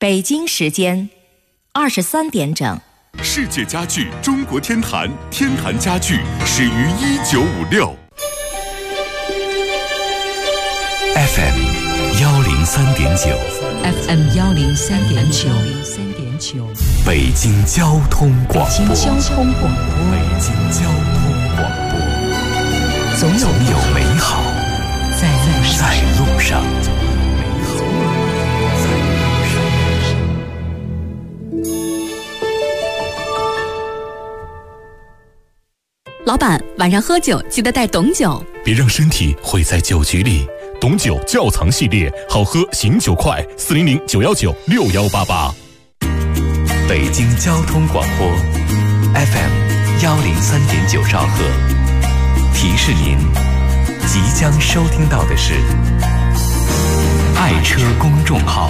北京时间23点整。 世界家具中国天坛，天坛家具始于1956。 FM 103.9 FM 103.9 北京交通广播。 北京交通广播。 北京交通广播。总有美好在路上。 老板，晚上喝酒记得带董酒， 别让身体毁在酒局里。董酒窖藏系列，好喝醒酒快，400-919-6188。 北京交通广播 FM 103.9兆赫，提示您即将收听到的是爱车公众号。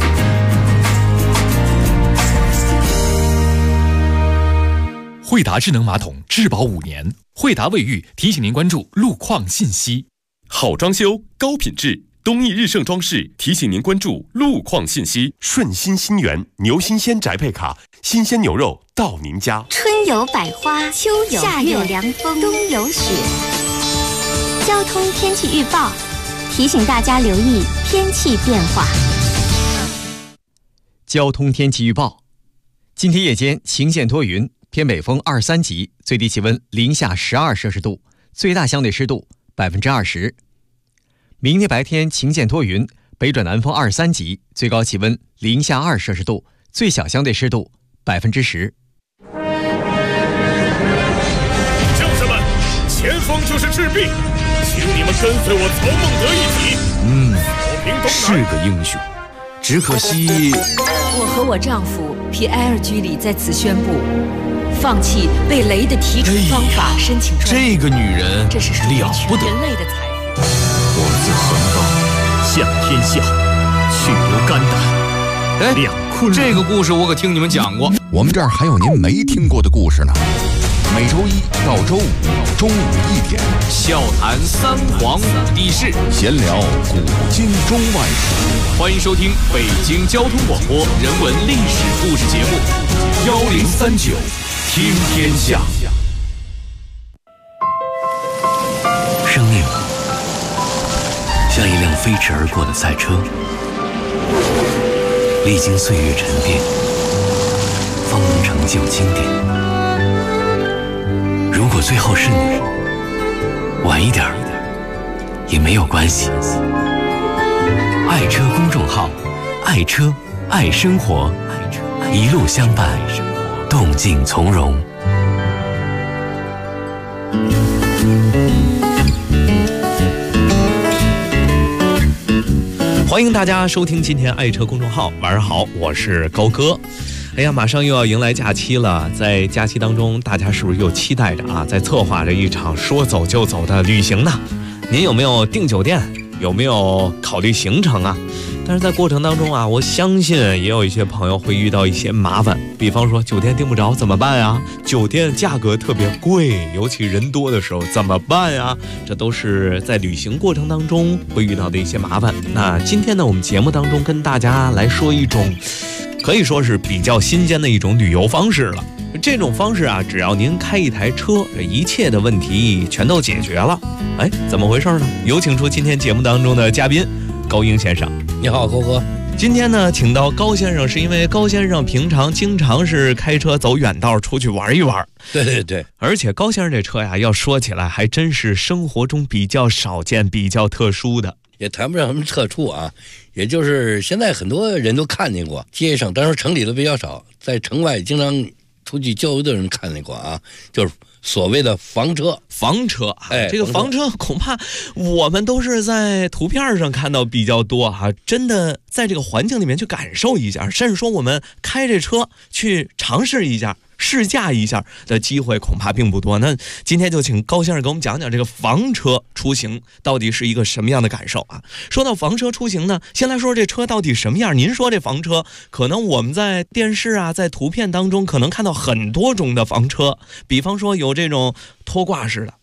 惠达智能马桶质保5年，惠达卫浴提醒您关注路况信息。 好装修高品质，东益日盛装饰提醒您关注路况信息。顺心新源牛新鲜宅配卡，新鲜牛肉到您家。 春有百花，秋有夏有凉风，冬有雪。交通天气预报提醒大家留意天气变化。 交通天气预报：今天夜间晴间多云，偏北风2、3级，最低气温零下12摄氏度，最大相对湿度20%。明天白天晴间多云，北转南风2、3级，最高气温零下2摄氏度，最小相对湿度10%。 将士们，前方就是赤壁，请你们跟随我曹孟德一起。 是个英雄，只可惜我和我丈夫皮埃尔居里在此宣布，放弃为雷的提出方法申请专利。 这个女人这是属于了不得， 全人类的财富。 我自横刀向天下，去留肝胆。两困。这个故事我可听你们讲过。 我们这儿还有您没听过的故事呢。每周一到周五中午1点， 笑谈三皇五帝事， 闲聊古今中外事。 欢迎收听北京交通广播人文历史故事节目1039听天下。 生命像一辆飞驰而过的赛车，历经岁月沉淀，方能成就经典。如果最后是你，晚一点也没有关系。爱车公众号，爱车爱生活，一路相伴，动静从容。 欢迎大家收听今天爱车公众号，晚上好，我是高哥。哎呀，马上又要迎来假期了，在假期当中，大家是不是又期待着啊，在策划着一场说走就走的旅行呢？您有没有订酒店？有没有考虑行程啊？但是在过程当中啊，我相信也有一些朋友会遇到一些麻烦，比方说酒店订不着怎么办呀？酒店价格特别贵，尤其人多的时候怎么办呀？这都是在旅行过程当中会遇到的一些麻烦。那今天呢，我们节目当中跟大家来说一种可以说是比较新鲜的一种旅游方式了。这种方式啊，只要您开一台车，这一切的问题全都解决了。哎，怎么回事呢？有请出今天节目当中的嘉宾高英先生。 你好，高哥。 今天呢，请到高先生是因为高先生平常经常是开车走远道出去玩一玩。 对对对， 而且高先生这车呀，要说起来还真是生活中比较少见、比较特殊的。 也谈不上什么特殊啊，也就是现在很多人都看见过，街上当然城里的比较少，在城外经常出去郊游的人看见过啊，就是所谓的房车。 这个房车恐怕我们都是在图片上看到比较多啊，真的在这个环境里面去感受一下，甚至说我们开这车去尝试一下、试驾一下的机会恐怕并不多。那今天就请高先生给我们讲讲这个房车出行到底是一个什么样的感受啊？说到房车出行呢，先来说这车到底什么样。您说这房车，可能我们在电视啊，在图片当中可能看到很多种的房车，比方说有这种拖挂式的，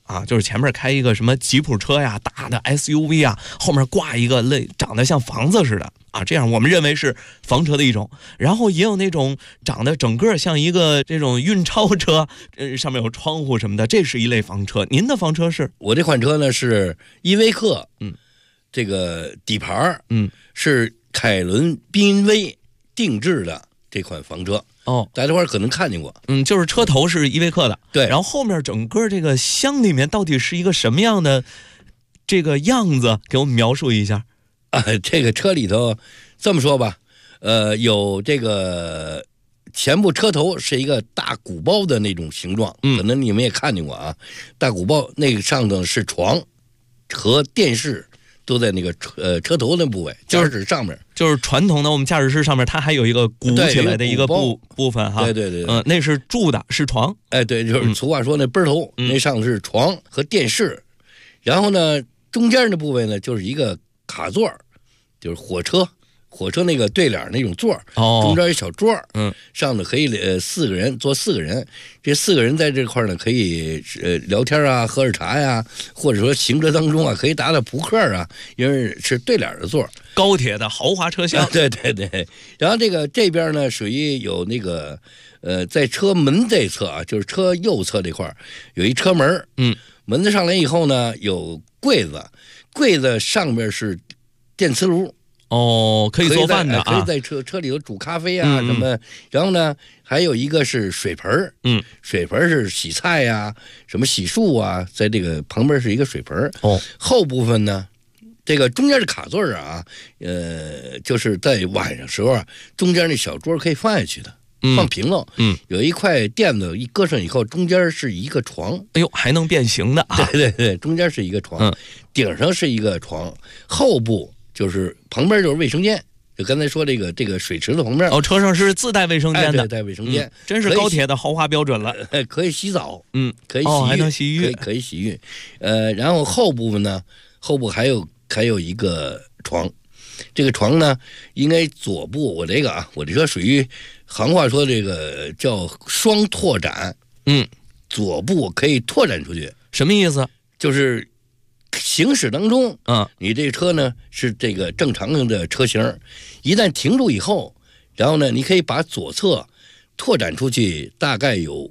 啊，就是前面开一个什么吉普车呀、大的 SUV 啊，后面挂一个长得像房子似的啊，这样我们认为是房车的一种。然后也有那种长得整个像一个这种运钞车，上面有窗户什么的，这是一类房车。您的房车是？ 我这款车呢是依维柯，这个底盘是凯伦宾威定制的这款房车。大家伙可能看见过， 就是车头是依维柯的， 对， 然后后面整个这个箱里面到底是一个什么样的这个样子，给我们描述一下。 这个车里头这么说吧，有这个前部车头是一个大鼓包的那种形状，可能你们也看见过啊，大鼓包那个上头是床和电视。都在那个车头的部位，就是上面， 就是传统的我们驾驶室上面，它还有一个鼓起来的一个部分哈。 对， 那是住的，是床。 对，就是俗话说那奔头，那上头是床和电视，然后呢，中间的部位呢就是一个卡座，就是火车那个对脸那种座，中间一小桌，上头可以4个人坐4个人，这4个人在这块呢可以聊天啊，喝着茶呀，或者说行车当中啊可以打打扑克啊，因为是对脸的座， 高铁的豪华车厢。 对，然后这边呢属于有那个在车门这侧啊，就是车右侧这块有一车门，门子上来以后呢有柜子上面是电磁炉。 可以做饭的可以在车里头煮咖啡啊什么，然后呢还有一个是水盆，水盆是洗菜呀、什么洗漱啊，在这个旁边是一个水盆。后部分呢，这个中间的卡座啊，就是在晚上时候啊，中间那小桌可以放下去的，放平了，有一块垫子一搁上以后，中间是一个床， 哎呦，还能变形的啊！ 对，中间是一个床，顶上是一个床，后部。就是旁边就是卫生间，就刚才说这个水池子旁边。 车上是自带卫生间的， 带卫生间， 真是高铁的豪华标准了。 可以洗澡，可以洗浴， 还能洗浴， 可以洗浴。然后后部分呢，后部还有一个床，这个床呢，应该左部我这车属于行话说这个叫双拓展，左部可以拓展出去， 什么意思？ 就是行驶当中，你这车呢是这个正常的车型，一旦停住以后，然后呢，你可以把左侧拓展出去，大概有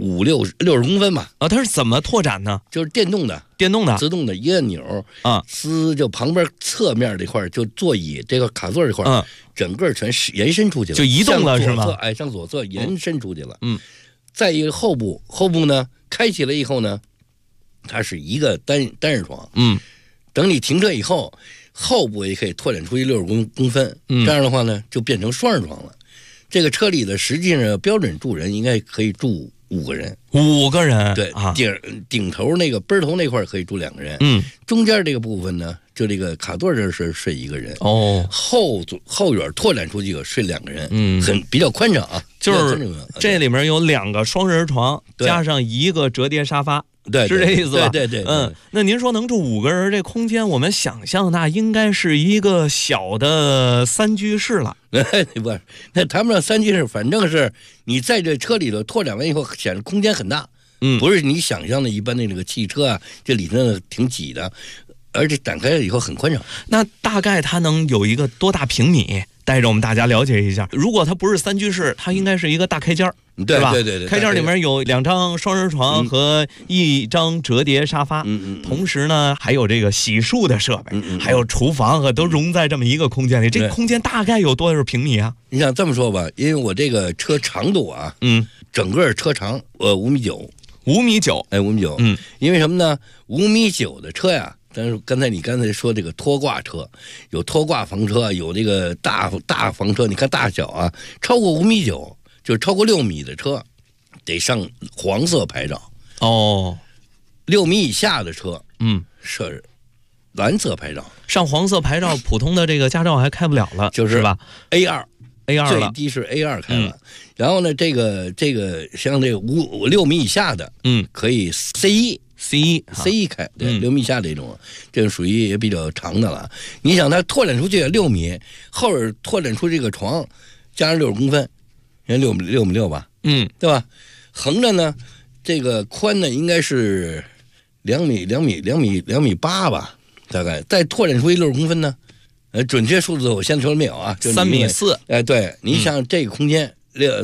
60公分吧。 它是怎么拓展呢？ 就是电动的，自动的一按钮就旁边侧面这块就座椅这个卡座这块，整个全延伸出去了， 就移动了是吗？ 向左侧延伸出去了。再一个后部呢开起来以后呢。它是一个单人床，等你停车以后，后部也可以拓展出去60公分，这样的话呢，就变成双人床了。这个车里的实际上标准住人应该可以住5个人 ，5个人， 对，顶头那个奔头那块可以住2个人，中间这个部分呢，就这个卡座这是睡1个人，后远拓展出去睡2个人，比较宽敞啊， 就是这里面有2个双人床，加上1个折叠沙发。 对， 是这意思吧？ 对， 那您说能住5个人，这空间我们想象那应该是一个小的3居室了。 不是，那谈不上3居室，反正是你在这车里头拓展完以后，显得空间很大。不是你想象的一般的那个汽车啊，这里头挺挤的，而且展开了以后很宽敞。 那大概它能有一个多大平米？带着我们大家了解一下。如果它不是3居室，它应该是一个大开间， 对吧？ 对， 开间里面有2张双人床和1张折叠沙发，同时呢还有这个洗漱的设备，还有厨房和都融在这么一个空间里。这空间大概有多少平米啊？ 你想这么说吧，因为我这个车长度啊，整个车长5.9米 ，5.9米 ，5.9米，因为什么呢？5.9米的车呀。但是刚才说这个拖挂车，有拖挂房车，有这个大房车，你看大小啊，超过5.9米，就是超过6米的车，得上黄色牌照。6米以下的车，是蓝色牌照。 上黄色牌照，普通的这个驾照还开不了了， 就是吧 ？A2 了， 最低是 A2 开了。然后呢，这个像这个6米以下的，可以 C1 开，对，6米以下这种属于也比较长的了。你想它拓展出去6米，后边拓展出这个床，加上60公分，人家6.6米吧，对吧？横着呢，这个宽呢应该是 2米8吧，大概再拓展出60公分呢。准确数字我现在说了没有啊？就 3.4米。 对，你想这个空间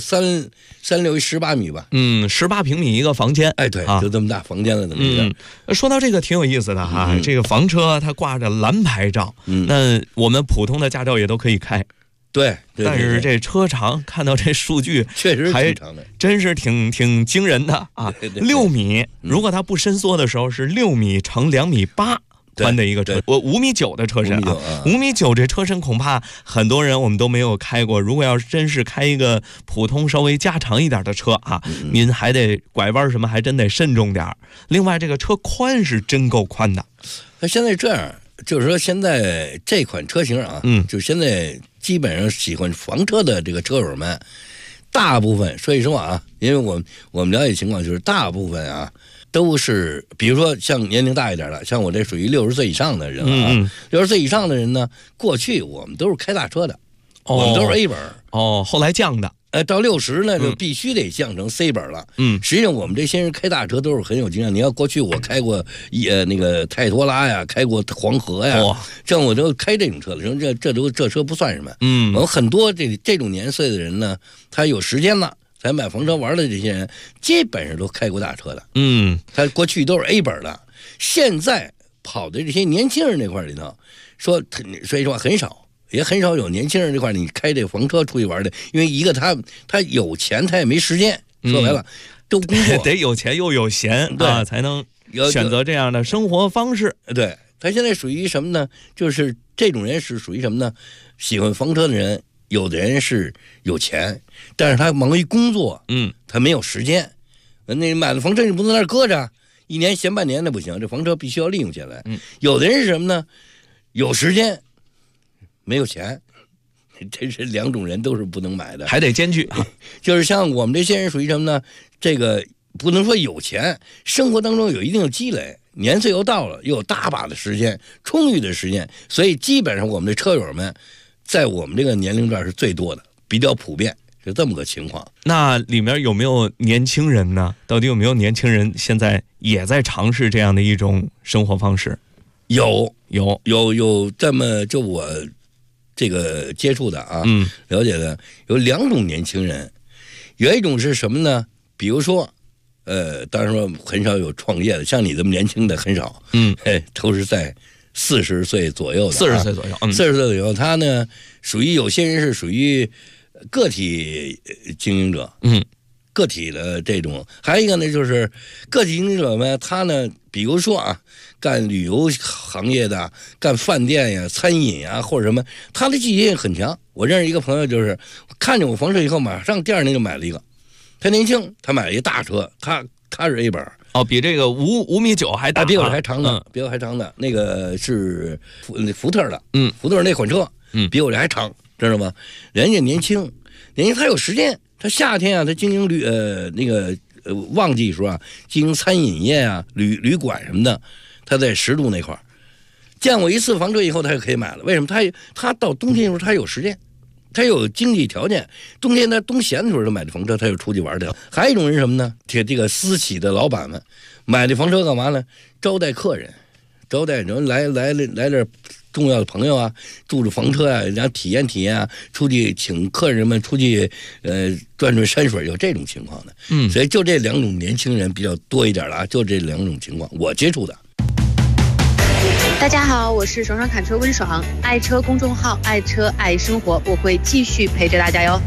，36 18米吧 ，18平米一个房间。 哎，对，就这么大房间了，等于。 说到这个挺有意思的哈，这个房车它挂着蓝牌照，那我们普通的驾照也都可以开。 对， 但是这车长看到这数据， 确实挺长的， 真是挺惊人的啊！6米，如果它不伸缩的时候是6米乘2.8米。宽的一个车，我5.9米的车身啊，5.9米这车身恐怕很多人我们都没有开过。如果要真是开一个普通稍微加长一点的车啊，您还得拐弯什么还真得慎重点。另外，这个车宽是真够宽的。 那现在这样，就是说现在这款车型啊，就现在基本上喜欢房车的这个车友们，大部分说一说啊，因为我们了解情况就是大部分啊。都是，比如说像年龄大一点的，像我这属于60岁以上的人啊。60岁以上的人呢，过去我们都是开大车的，我们都是 A 本后来降的。 到60呢，就必须得降成 C 本了。实际上我们这些人开大车都是很有经验。你要过去我开过那个泰托拉呀，开过黄河呀，这样我都开这种车了。这车不算什么。我们很多这种年岁的人呢，他有时间了。咱买房车玩的这些人，基本上都开过大车的。他过去都是 A 本的，现在跑的这些年轻人这块里头，说实话很少，也很少有年轻人这块你开这房车出去玩的，因为一个他有钱，他也没时间。说白了，都工作得有钱又有闲啊，才能选择这样的生活方式。 对，他现在属于什么呢？就是这种人是属于什么呢？喜欢房车的人。有的人是有钱，但是他忙于工作，他没有时间。那买了房车你不能在那儿搁着，一年闲半年那不行，这房车必须要利用起来。有的人是什么呢？有时间，没有钱，这是2种人都是不能买的， 还得兼具。 就是像我们这些人属于什么呢？这个不能说有钱，生活当中有一定的积累，年岁又到了，又有大把的时间，充裕的时间，所以基本上我们的车友们。在我们这个年龄段是最多的，比较普遍，是这么个情况。 那里面有没有年轻人呢？到底有没有年轻人现在也在尝试这样的一种生活方式？ 有，这么就我这个接触的啊，了解的有2种年轻人，有一种是什么呢？比如说，当然说很少有创业的，像你这么年轻的很少，都是在。40岁左右的 ，40岁左右 ，40岁左右，他呢属于有些人是属于个体经营者，个体的这种，还有一个呢就是个体经营者呢，他呢，比如说啊，干旅游行业的，干饭店呀、餐饮呀或者什么，他的积极性很强。我认识一个朋友，就是看见我房车以后，马上第2年就买了一个。他年轻，他买了一大车，他是 A 本。 比这个5.9米还大， 比我还长的，比我还长的那个是福特的，福特那款车，比我这还长，知道吗？人家年轻，他有时间，他夏天啊，他经营那个旺季时候啊，经营餐饮业啊、旅馆什么的，他在10渡那块见过一次房车以后，他就可以买了。为什么？他到冬天的时候他有时间。他有经济条件，冬天他冬闲的时候他买的房车，他就出去玩去了。还有一种人什么呢？这个私企的老板们买的房车干嘛呢？招待客人，招待人来这重要的朋友啊，住着房车啊，然后体验啊，出去请客人们出去转山水，有这种情况的。所以就这2种年轻人比较多一点了啊，就这2种情况我接触的。 大家好，我是爽爽侃车温爽，爱车公众号爱车爱生活，我会继续陪着大家哟。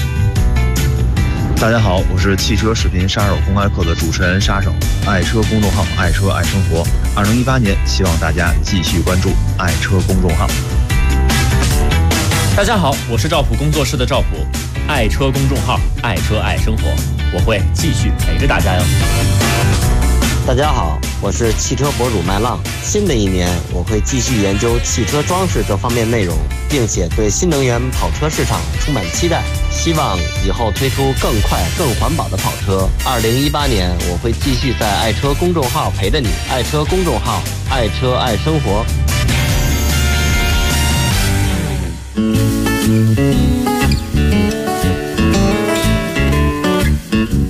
大家好，我是汽车视频杀手公开课的主持人杀手，爱车公众号爱车爱生活。2018年，希望大家继续关注爱车公众号。 大家好，我是赵普工作室的赵普，爱车公众号爱车爱生活，我会继续陪着大家哟。 大家好，我是汽车博主麦浪。新的一年，我会继续研究汽车装饰这方面内容，并且对新能源跑车市场充满期待，希望以后推出更快、更环保的跑车。2018年，我会继续在爱车公众号陪着你，爱车公众号，爱车爱生活。 爱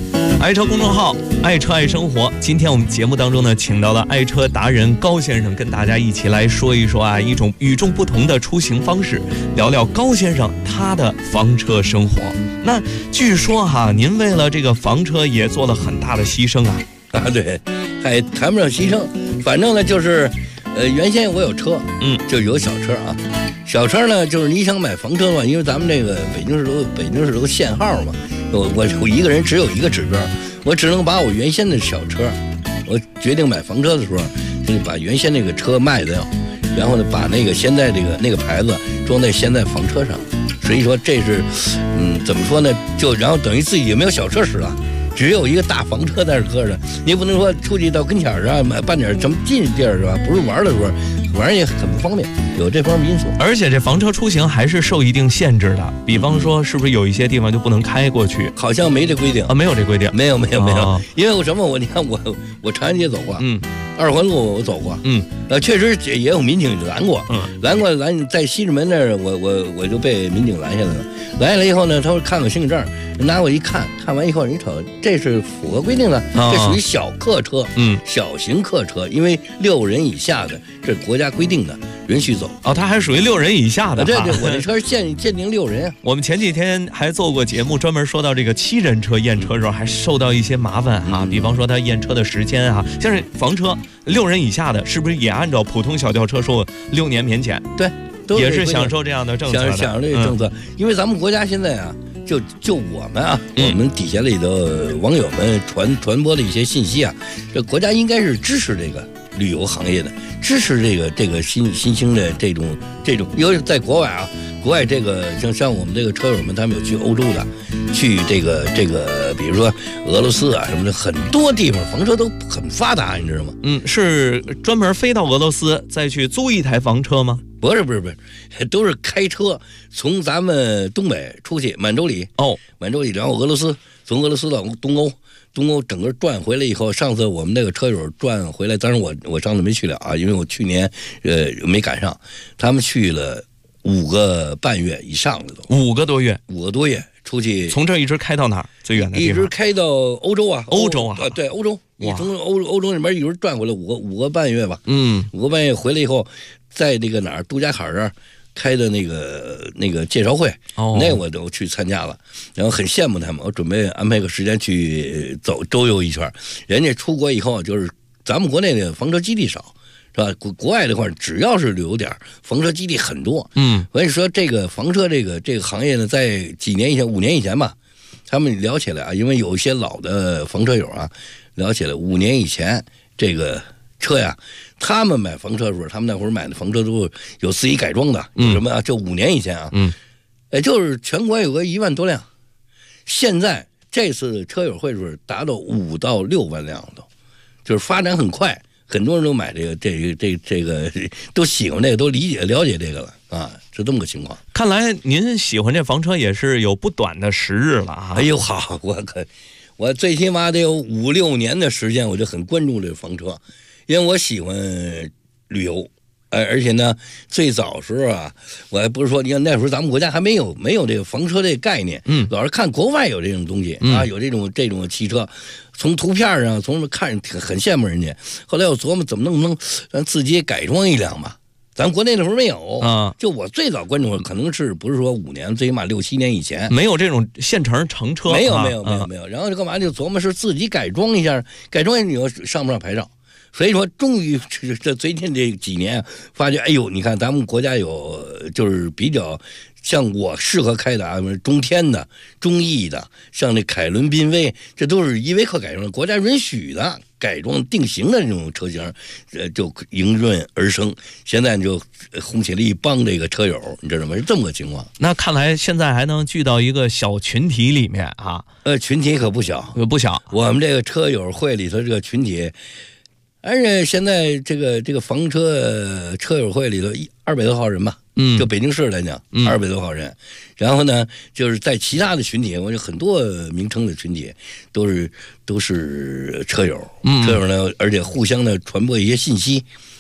爱车公众号爱车爱生活，今天我们节目当中呢，请到了爱车达人高先生，跟大家一起来说一说一种与众不同的出行方式，聊聊高先生他的房车生活。那据说您为了这个房车也做了很大的牺牲对，还谈不上牺牲，反正呢就是原先我有车，就有小车小车呢就是你想买房车嘛，因为咱们这个北京市都限号嘛，我一个人只有一个指标，我只能把我原先的小车，我决定买房车的时候，就是把原先那个车卖掉，然后呢把那个现在那个牌子装在现在房车上，所以说这是怎么说呢，就然后等于自己也没有小车使了，只有一个大房车在这搁着，你不能说出去到跟前儿办点什么近地儿是吧？不是玩的时候，玩也很不方便，有这方面因素。 而且这房车出行还是受一定限制的，比方说是不是有一些地方就不能开过去？ 好像没这规定没有这规定， 没有，因为我什么你看我长安街走过，二环路我走过，确实也有民警拦过，拦在西直门那儿，我就被民警拦下来了。来了以后呢，他说看我身份证，拿我一看完以后，你瞅这是符合规定的，这属于小客车，小型客车，因为6人以下的，这是国家规定的，允许走。 它还属于6人以下的。 对，我这车是限定6人。 我们前几天还做过节目，专门说到这个7人车验车的时候，还受到一些麻烦比方说他验车的时间像是房车6人以下的，是不是也按照普通小轿车说6年免检？ 对。 也是享受这样的政策， 享受这个政策，因为咱们国家现在就我们我们底下里的网友们传播的一些信息这国家应该是支持这个旅游行业的，支持这个新兴的这种，尤其在国外国外这个像我们这个车友们，他们有去欧洲的，去这个，比如说俄罗斯什么的，很多地方房车都很发达，你知道吗？ 是专门飞到俄罗斯再去租一台房车吗？ 不是，都是开车从咱们东北出去满洲里，然后从俄罗斯到东欧整个转回来以后，上次我们那个车友转回来，当然我上次没去了因为我去年没赶上，他们去了5个半月以上的都 5个多月出去， 从这一直开到哪儿？最远的地方一直开到欧洲欧洲对，欧洲，你从欧洲那边一直转回来5个半月吧，5个半月回来以后，在那个哪儿杜家坎这儿开的那个介绍会，那我都去参加了，然后很羡慕他们，我准备安排个时间去周游一圈。人家出国以后，就是咱们国内的房车基地少，是吧？国外的话，只要是旅游点，房车基地很多。我跟你说，这个房车这个行业呢，在几年以前，5年以前吧，他们聊起来因为有一些老的房车友聊起来，5年以前这个车他们买房车的时候，他们那会儿买的房车都有自己改装的，有什么就5年以前就是全国有个1万多辆，现在这次车友会是达到5到6万辆都，就是发展很快，很多人都买这个都喜欢这个，都了解这个了是这么个情况。 看来您喜欢这房车也是有不短的时日了哎呦好，我最起码得有5、6年的时间，我就很关注这个房车。因为我喜欢旅游，而且呢，最早时候我还不是说，你看那时候咱们国家还没有这个房车这个概念，老是看国外有这种东西有这种汽车，从图片上从看很羡慕人家。后来我琢磨怎么能咱自己也改装一辆吧。咱国内那时候没有就我最早关注的可能是不是说5年，最起码6、7年以前没有这种现成乘车， 没有，然后就干嘛就琢磨是自己改装一下你又上不上牌照。所以说，终于这最近这几年发觉，哎呦，你看咱们国家有就是比较像我适合开的中天的、中意的，像那凯伦缤威，这都是依维柯改装的，国家允许的改装定型的这种车型，就迎刃而生。现在就红起了一帮这个车友，你知道吗？是这么个情况。 那看来现在还能聚到一个小群体里面群体可不小，我们这个车友会里头这个群体。而且现在这个房车友会里头200多号人吧，就北京市来讲，200多号人。然后呢，就是在其他的群体，我有很多名称的群体都是车友，车友呢，而且互相的传播一些信息。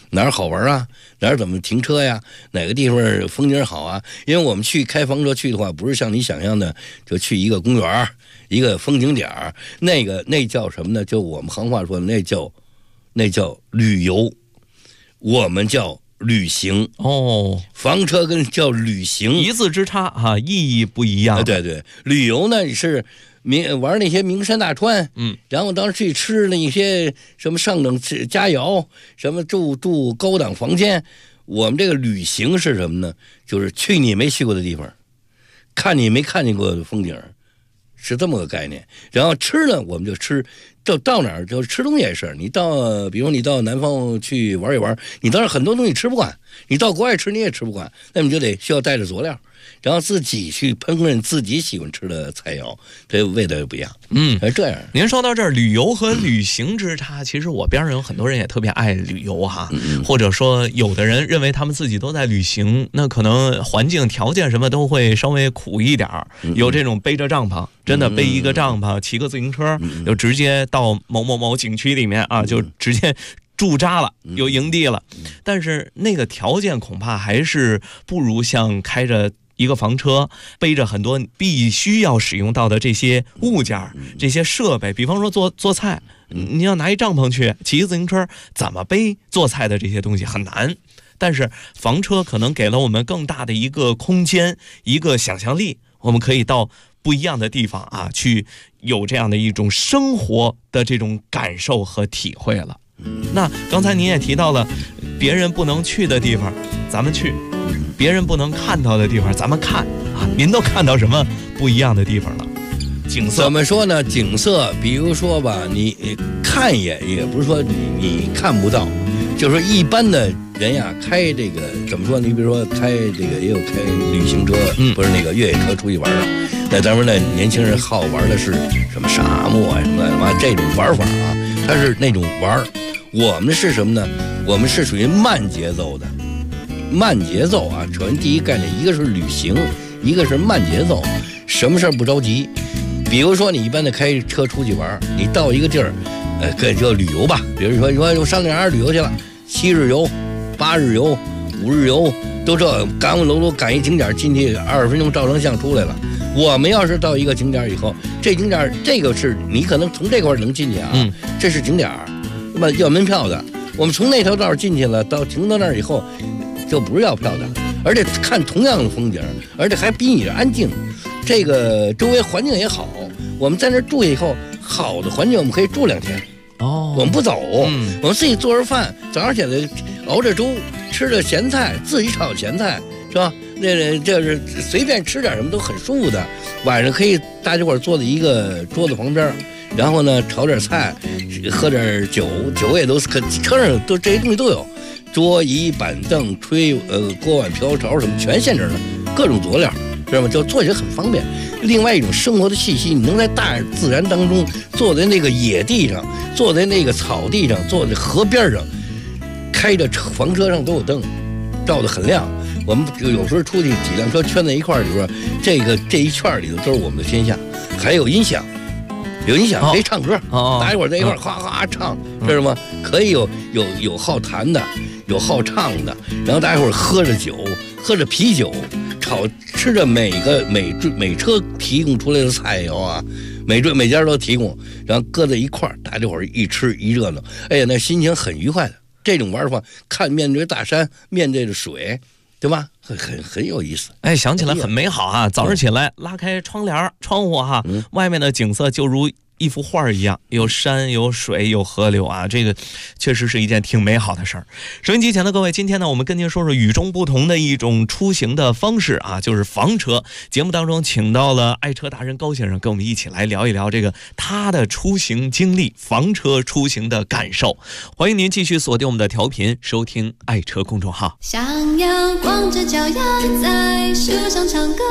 哪儿好玩啊，哪儿怎么停车呀，哪个地方风景好啊。因为我们去开房车去的话，不是像你想象的就去一个公园一个风景点，那叫什么呢？就我们行话说那叫旅游，我们叫旅行。房车跟叫旅行一字之差啊，意义不一样。 对，旅游呢是玩那些名山大川，然后当时去吃那些什么上等佳肴，什么住高档房间。我们这个旅行是什么呢？就是去你没去过的地方，看你没看见过的风景，是这么个概念。然后吃呢，我们就吃，就到哪儿就吃东西也是。比如你到南方去玩一玩，你当然很多东西吃不惯，你到国外吃你也吃不惯，那你就需要带着佐料。然后自己去烹饪自己喜欢吃的菜肴，这味道也不一样。是这样。 您说到这儿，旅游和旅行之差，其实我边上有很多人也特别爱旅游哈，或者说有的人认为他们自己都在旅行，那可能环境条件什么都会稍微苦一点，有这种背着帐篷，真的背一个帐篷，骑个自行车，就直接到某景区里面啊，就直接驻扎了，有营地了。但是那个条件恐怕还是不如像开着一个房车，背着很多必须要使用到的这些物件、这些设备，比方说做菜，你要拿一帐篷去，骑个自行车，怎么背做菜的这些东西很难。但是房车可能给了我们更大的一个空间，一个想象力，我们可以到不一样的地方啊，去有这样的一种生活的这种感受和体会了。那刚才您也提到了，别人不能去的地方，咱们去；别人不能看到的地方，咱们看啊。您都看到什么不一样的地方了？景色怎么说呢？景色，比如说吧，你看一眼，也不是说你看不到，就是说一般的人呀，开这个怎么说？你比如说开这个也有开旅行车，不是那个越野车出去玩的。那当然，那年轻人好玩的是什么沙漠啊什么的，这种玩法啊，它是那种玩。我们是什么呢？我们是属于慢节奏的，慢节奏啊。首先第一概念，一个是旅行，一个是慢节奏。什么事儿不着急？比如说你一般的开车出去玩，你到一个地儿，叫旅游吧。比如说我上哪儿旅游去了，7日游、8日游、5日游，都这赶我楼赶一景点进去，20分钟照张相出来了。我们要是到一个景点以后，这景点这个是你可能从这块能进去啊，这是景点。那么要门票的，我们从那条道进去了，到停到那儿以后，就不是要票的，而且看同样的风景，而且还比你这安静，这个周围环境也好。我们在那儿住以后，好的环境我们可以住2天。我们不走，我们自己做着饭，早上起来熬着粥，吃着咸菜，自己炒咸菜，是吧？这是随便吃点什么都很舒服的。晚上可以大家伙坐在一个桌子旁边。然后呢，炒点菜，喝点酒，酒也都车上都这些东西都有，桌椅板凳、锅碗瓢勺什么全现成的，各种佐料，知道吗？就做起来很方便。另外一种生活的气息，你能在大自然当中，坐在那个野地上，坐在那个草地上，坐在河边上，开着房车上都有灯，照得很亮。我们有时候出去几辆车圈在一块儿里边，这一圈里头都是我们的天下，还有音响。有音响可以唱歌，大家伙在一块哗哗唱，知道吗？可以有好弹的，有好唱的，然后大家伙喝着酒，喝着啤酒，吃着每车提供出来的菜肴啊，每家都提供，然后搁在一块儿，大家伙一吃一热闹，哎呀，那心情很愉快的。这种玩法，面对大山，面对着水，对吧？很有意思。 哎，想起来很美好啊！早上起来拉开窗户哈，外面的景色就如一幅画一样，有山有水有河流啊，这个确实是一件挺美好的事儿。收音机前的各位，今天呢，我们跟您说说与众不同的一种出行的方式啊，就是房车。节目当中请到了爱车达人高先生，跟我们一起来聊一聊这个他的出行经历，房车出行的感受。欢迎您继续锁定我们的调频，收听爱车公众号。 想要光着脚丫在树上唱歌，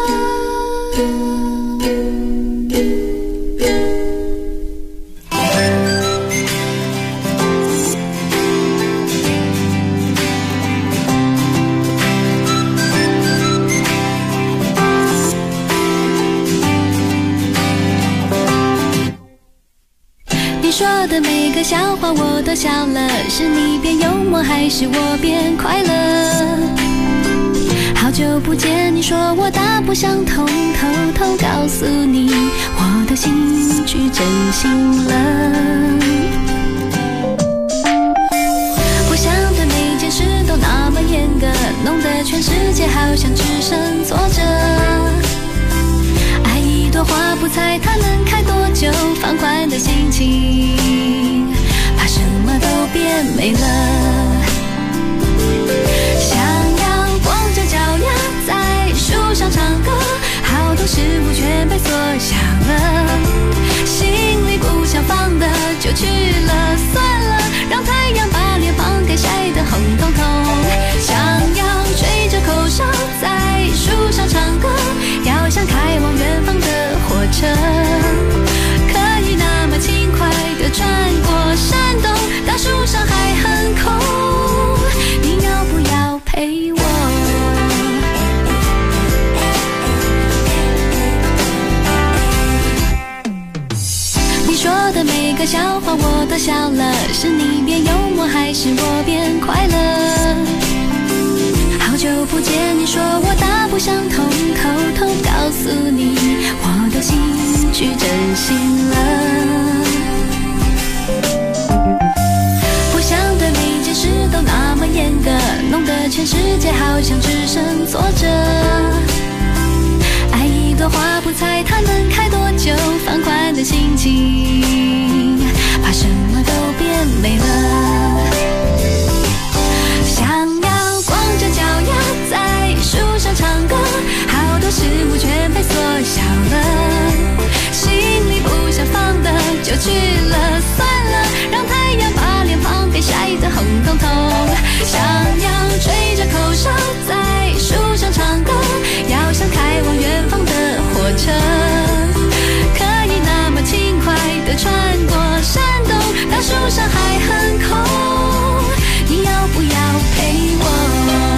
你说的每个个笑话我都笑了，是你变幽默还是我变快乐？好久不见，你说我大不相同，偷偷告诉你，我的心去真心了。不想对每件事都那么严格，弄得全世界好像只剩挫折。爱一朵花不猜它能开多久，放宽的心情，怕什么都变没了。想要光着脚丫在树上唱歌，好多事物全被缩小了，心里不想放的就去了，算了，让太阳把脸庞给晒得红彤彤。想要吹着口哨在树上唱歌，要像开往远方的火车，可以那么轻快地穿过山洞，大树上还很空，你要不要陪我？你说的每个笑话我都笑了，是你变幽默还是我变快乐？好久不见，你说我大不相同，偷偷告诉你，我的心去真心了。不想对每件事都那么严格，弄得全世界好像只剩挫折。爱一朵花不猜它能开多久，放宽的心情，怕什么都变没了。想要光着脚丫在树上唱歌，好多事物全被缩小了，心里不想放的就去了，算了，让太阳把脸庞给晒得红彤彤。想要吹着口哨在树上唱歌，要像开往远方的火车，可以那么轻快地穿过山洞，大树上还很空，你要不要陪我？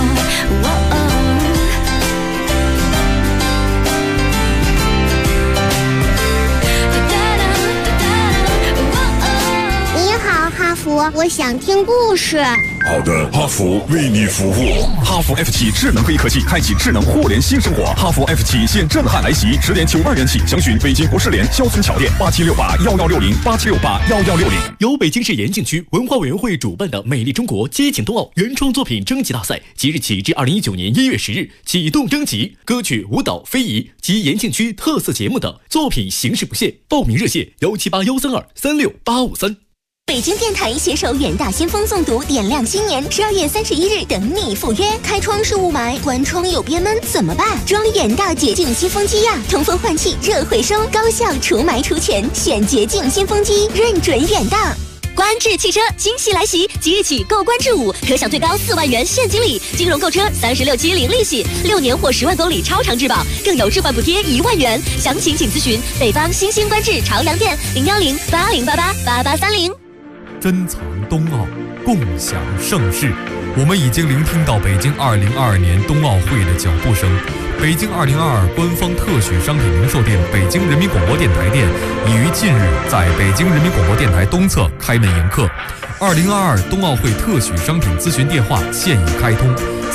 你好，哈佛，我想听故事。 好的，哈佛为你服务。哈佛 F7 智能会议科技，开启智能互联新生活。哈佛 F7 现震撼来袭，10.92元起，详询北京国士联肖村桥店8768116087681160。 由北京市延庆区文化委员会主办的美丽中国激情冬奥原创作品征集大赛，即日起至2019年1月10日启动征集，歌曲、舞蹈、非遗及延庆区特色节目等作品形式不限。报名热线17813236853。 北京电台携手远大先锋诵读，点亮新年，12月31日等你赴约。开窗是雾霾，关窗有憋闷，怎么办？装远大洁净新风机呀，通风换气，热回收，高效除霾除醛，选洁净新风机，认准远大。观致汽车惊喜来袭，即日起购观致5可享最高4万元现金礼，金融购车36期零利息，6年或10万公里超长质保，更有置换补贴1万元。详情请咨询北方新兴观致朝阳店01080888830。 珍藏冬奥，共享盛世。我们已经聆听到北京2022年冬奥会的脚步声。北京2022官方特许商品零售店北京人民广播电台店已于近日在北京人民广播电台东侧开门迎客。2022冬奥会特许商品咨询电话现已开通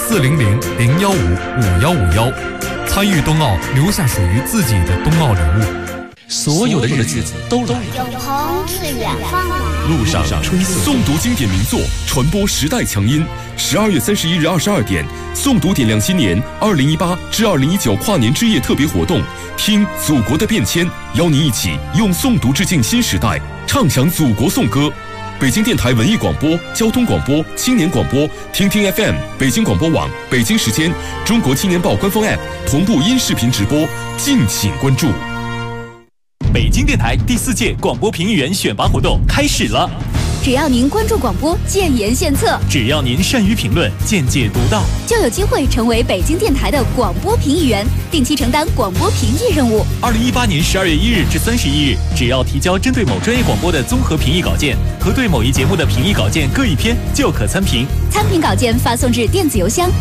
，400-015-5151。参与冬奥，留下属于自己的冬奥礼物。 所有的日子都来了， 永恒是远方来。 路上春色，诵读经典名作，传播时代强音。12月31日22点，诵读点亮新年2018至2019跨年之夜特别活动，听祖国的变迁，邀您一起用诵读致敬新时代，唱响祖国颂歌。北京电台文艺广播、交通广播、青年广播、听听 FM、北京广播网、北京时间、中国青年报官方 App 同步音视频直播，敬请关注。 北京电台第4届广播评议员选拔活动开始了。 只要您关注广播，建言献策； 只要您善于评论，见解独到， 就有机会成为北京电台的广播评议员，定期承担广播评议任务。 2018年12月1日至31日，只要提交针对某专业广播的综合评议稿件和对某一节目的评议稿件各1篇，就可参评。 参评稿件发送至电子邮箱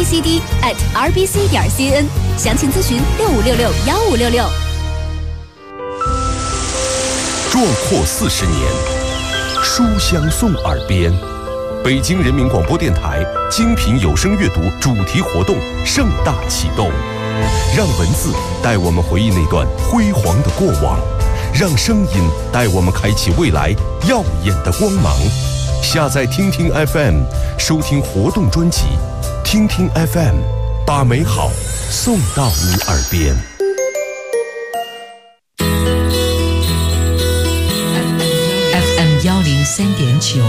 abcd@rbc.cn， 详情咨询65661566。 壮阔40年， 书香送耳边。北京人民广播电台精品有声阅读主题活动盛大启动，让文字带我们回忆那段辉煌的过往，让声音带我们开启未来耀眼的光芒。下载听听 FM， 收听活动专辑，听听 FM， 把美好送到你耳边。 FM 103.9，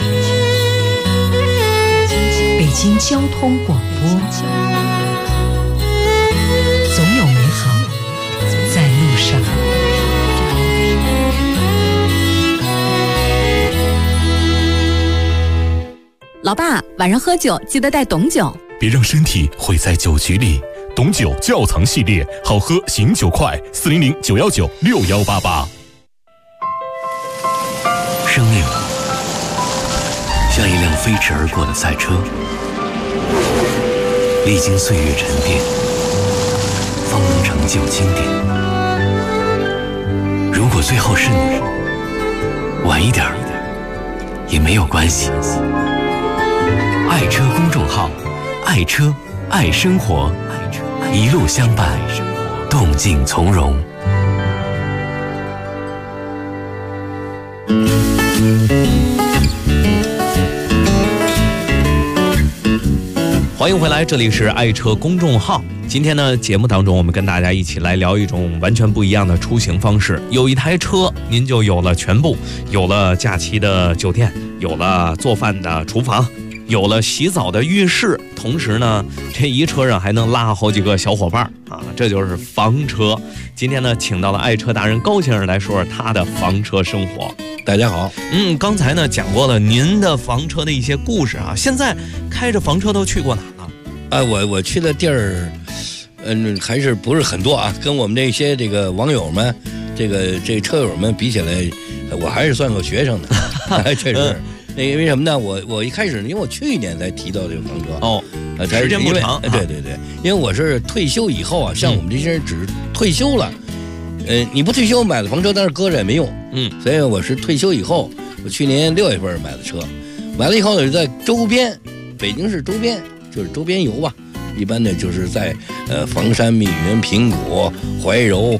北京交通广播，总有美好在路上。 老爸，晚上喝酒记得带董酒， 别让身体毁在酒局里。董酒窖藏系列，好喝醒酒快，400-919-6188。 生命像一辆飞驰而过的赛车，历经岁月沉淀，方能成就经典。如果最后是你，晚一点也没有关系。爱车公众号，爱车爱生活，一路相伴，动静从容。 欢迎回来，这里是爱车公众号。今天呢，节目当中我们跟大家一起来聊一种完全不一样的出行方式。有一台车，您就有了全部，有了假期的酒店，有了做饭的厨房，有了洗澡的浴室，同时呢，这一车上还能拉好几个小伙伴啊，这就是房车。今天呢，请到了爱车达人高先生来说说他的房车生活。 大家好， 刚才呢讲过了您的房车的一些故事啊，现在开着房车都去过哪呢？ 我去的地儿，还是不是很多啊？跟我们这些这个网友们，这个车友们比起来，我还是算个学生的，确实。因为什么呢？我一开始，因为我去年才提到这个房车时间不长。 对，因为我是退休以后啊，像我们这些人只退休了，你不退休买了房车，但是搁着也没用，所以我是退休以后，我去年6月份买的车，买了以后呢，在周边，北京市周边，就是周边游吧，一般的就是在房山、密云、平谷、怀柔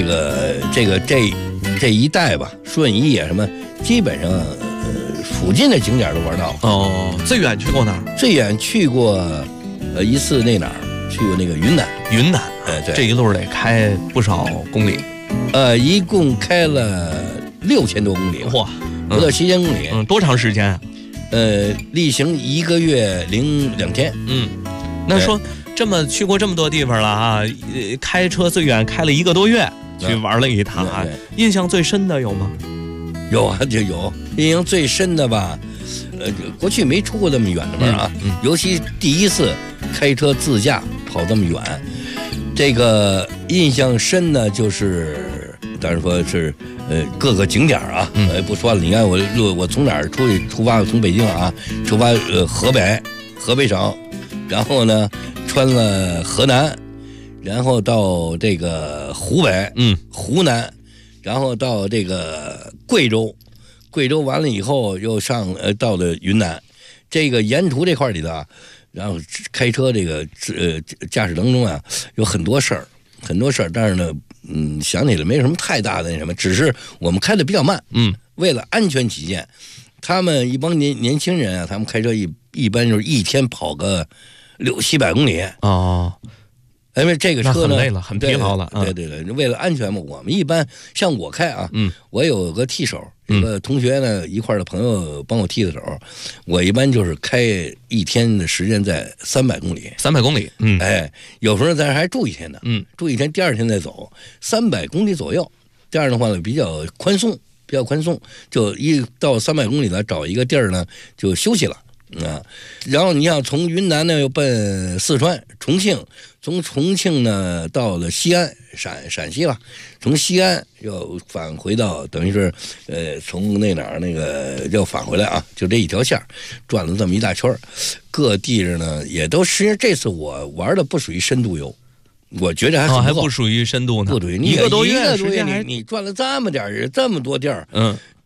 这一带吧，顺义啊什么，基本上附近的景点都玩到。 最远去过哪儿？ 最远去过一次哪儿？去过那个云南。 云南， 对， 这一路得开不少公里。 一共开了6000多公里， 嚯， 不到7000公里。 多长时间啊？ 例行1个月零2天。 那说这么去过这么多地方了啊，开车最远开了1个多月去玩了一趟啊，印象最深的有吗？ 有啊，就有。印象最深的吧，过去没出过这么远的门啊，尤其第一次开车自驾跑这么远，这个印象深呢，就是当然说是各个景点啊，不说了。你看我从哪儿出发？从北京啊，出发河北省，然后呢穿了河南，然后到这个湖北，湖南，然后到这个贵州完了以后又到了云南，这个沿途这块里头啊，然后开车这个驾驶当中啊有很多事儿，但是呢，想起来没什么太大的那什么，只是我们开的比较慢，为了安全起见，他们一帮年轻人啊，他们开车一般就是一天跑个600-700公里因为这个车呢很累了，很疲劳了。 对，为了安全嘛，我们一般像我开啊，我有个替手，有个同学呢一块的朋友帮我替的手，我一般就是开一天的时间在300公里。 300公里， 有时候咱还住一天呢，住一天，第二天再走，300公里左右。这样的话呢，比较宽松，就一到300公里呢，找一个地儿呢就休息了。然后你要从云南呢又奔四川重庆，从重庆呢到了西安陕西了，从西安又返回到等于是从那个又返回来啊，就这一条线转了这么一大圈，各地上呢也都实际上这次我玩的不属于深度游，我觉得还不属于深度呢， 不属于 1个多月你转了这么多地儿，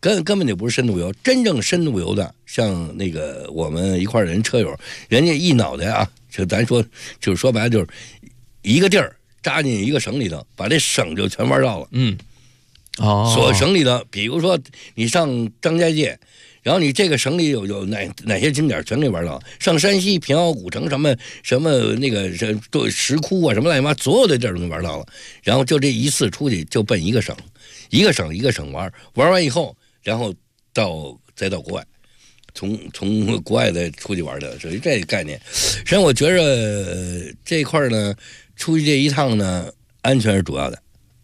根本就不是深度游。真正深度游的，像那个我们一块儿人车友，人家一脑袋啊，就咱说就是说白了就是一个地儿扎进一个省里头，把这省就全玩到了。所省里头，比如说你上张家界。然后你这个省里有哪些景点全给玩到？上山西平遥古城什么那个石窟啊什么乱七八糟，所有的地儿都玩到了。然后就这一次出去就奔一个省一个省玩完以后，然后再到国外，从国外再出去玩的，所以这个概念。实际上我觉着这块呢，出去这一趟呢，安全是主要的，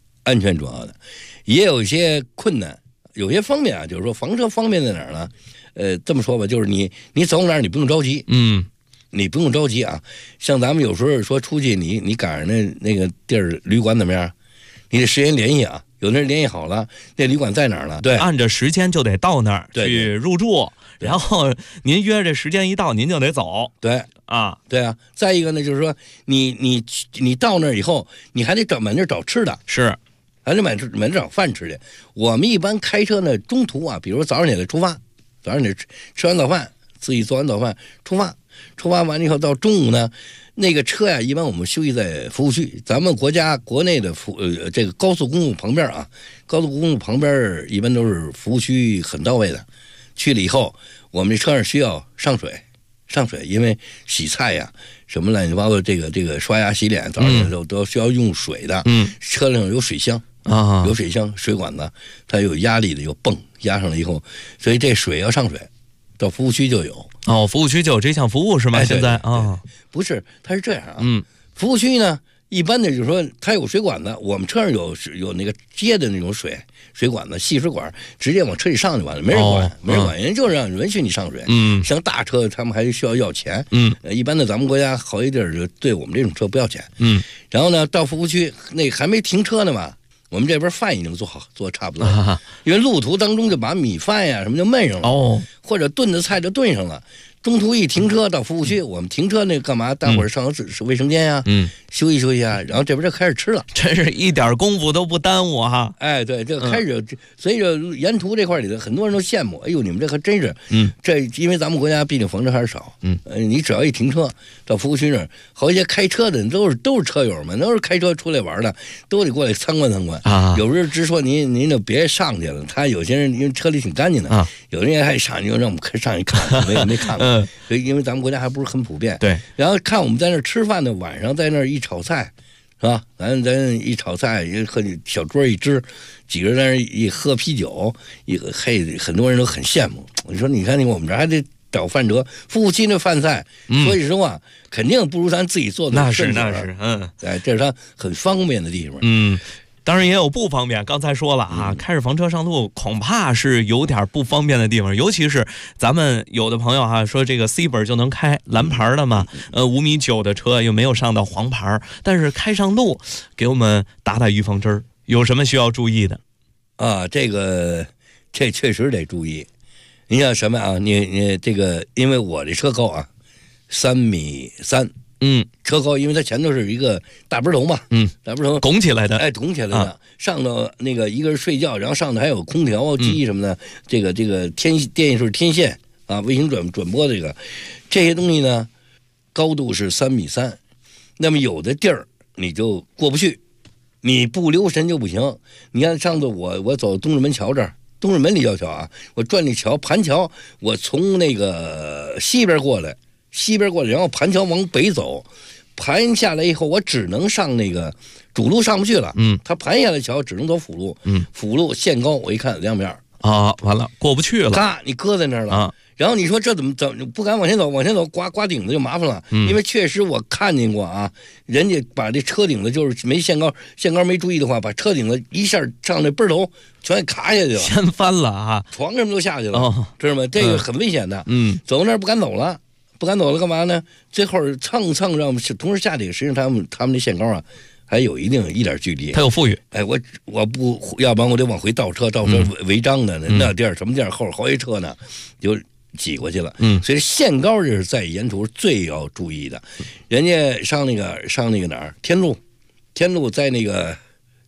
也有一些困难。有些方面啊，就是说房车方便在哪儿呢？这么说吧，就是你走哪儿你不用着急，你不用着急啊。像咱们有时候说出去，你赶上那个地儿旅馆怎么样？你得事先联系啊，有的人联系好了，那旅馆在哪儿了？对， 按着时间就得到那儿去入住，然后您约这时间一到，您就得走。 对啊。再一个呢，就是说你到那儿以后，你还得满地找吃的。 是。 还得买找饭吃去。我们一般开车呢，中途啊，比如早上起来出发，早上你吃完早饭，自己做完早饭出发完了以后到中午呢，那个车呀，一般我们休息在服务区。咱们国内的这个高速公路旁边啊，高速公路旁边一般都是服务区很到位的。去了以后，我们这车上需要上水，因为洗菜呀。什么乱七八糟，这个刷牙洗脸，早上都需要用水的。车上有水箱啊，有水箱、水管子，它有压力的，有泵压上了以后，所以这水要上水，到服务区就有。 服务区就有这项服务是吗？现在啊， 不是，它是这样啊。服务区呢，一般的就是说它有水管子，我们车上有那个接的那种水管子，细水管，直接往车里上就完了，没人管，人就是让允许你上水。像大车他们还需要钱。一般的咱们国家好一点就对我们这种车不要钱。然后呢，到服务区那还没停车呢嘛，我们这边饭已经做差不多了，因为路途当中就把米饭呀什么就焖上了，或者炖的菜就炖上了。中途一停车到服务区，我们停车那干嘛？待会儿上卫生间呀，休息啊，然后这边就开始吃了， 真是一点功夫都不耽误哈。 对，这个开始，所以说沿途这块里头很多人都羡慕，哎呦，你们这可真是，这因为咱们国家毕竟房车还是少，你只要一停车到服务区那儿，好一些开车的都是车友们，都是开车出来玩的，都得过来参观啊。有时候直说您就别上去了，他有些人因为车里挺干净的啊，有人还上去就让我们上去看，没看过。所以因为咱们国家还不是很普遍， 对。 然后看我们在那儿吃饭呢，晚上在那儿一炒菜，是吧？咱一炒菜，喝小桌一支，几个人在那儿一喝啤酒，很多人都很羡慕。我说你看我们这还得找饭辙，服务区那饭菜，所以说啊，肯定不如咱自己做的。 那是， 这是它很方便的地方。 当然也有不方便，刚才说了啊，开着房车上路恐怕是有点不方便的地方，尤其是咱们有的朋友哈说这个 C 本就能开蓝牌的嘛，5.9米的车又没有上到黄牌，但是开上路给我们打预防针，有什么需要注意的啊？这确实得注意。你想什么啊？你这个，因为我这车高啊，3.3米。车高，因为它前头是一个大背头嘛，大背头拱起来的， 拱起来的，上头那个一个人睡觉，然后上头还有空调机什么的，这个电视天线啊，卫星转播这些东西呢，高度是3.3米，那么有的地儿你就过不去，你不留神就不行。你看上次我走东直门桥这儿，东直门立交桥啊，我转那桥盘桥，我从那个西边过来，然后盘桥往北走，盘下来以后，我只能上那个主路上不去了。他盘下来桥只能走辅路。辅路限高，我一看2.2米啊，完了过不去了。 嘎，你搁在那儿了啊。然后你说这怎么不敢往前走？刮顶子就麻烦了。因为确实我看见过啊，人家把这车顶子就是没限高没注意的话，把车顶子一下上那背头全给卡下去了， 掀翻了啊， 床什么都下去了，知道吗？这个很危险的。走那儿不敢走了干嘛呢？这会儿蹭让我们同时下去，实际上他们那限高啊，还有一点距离。 它有富裕。 哎，我不要不然我得往回倒车违章的那地儿什么地儿后好些车呢，就挤过去了。所以限高这是在沿途最要注意的。人家上那个哪儿天路在那个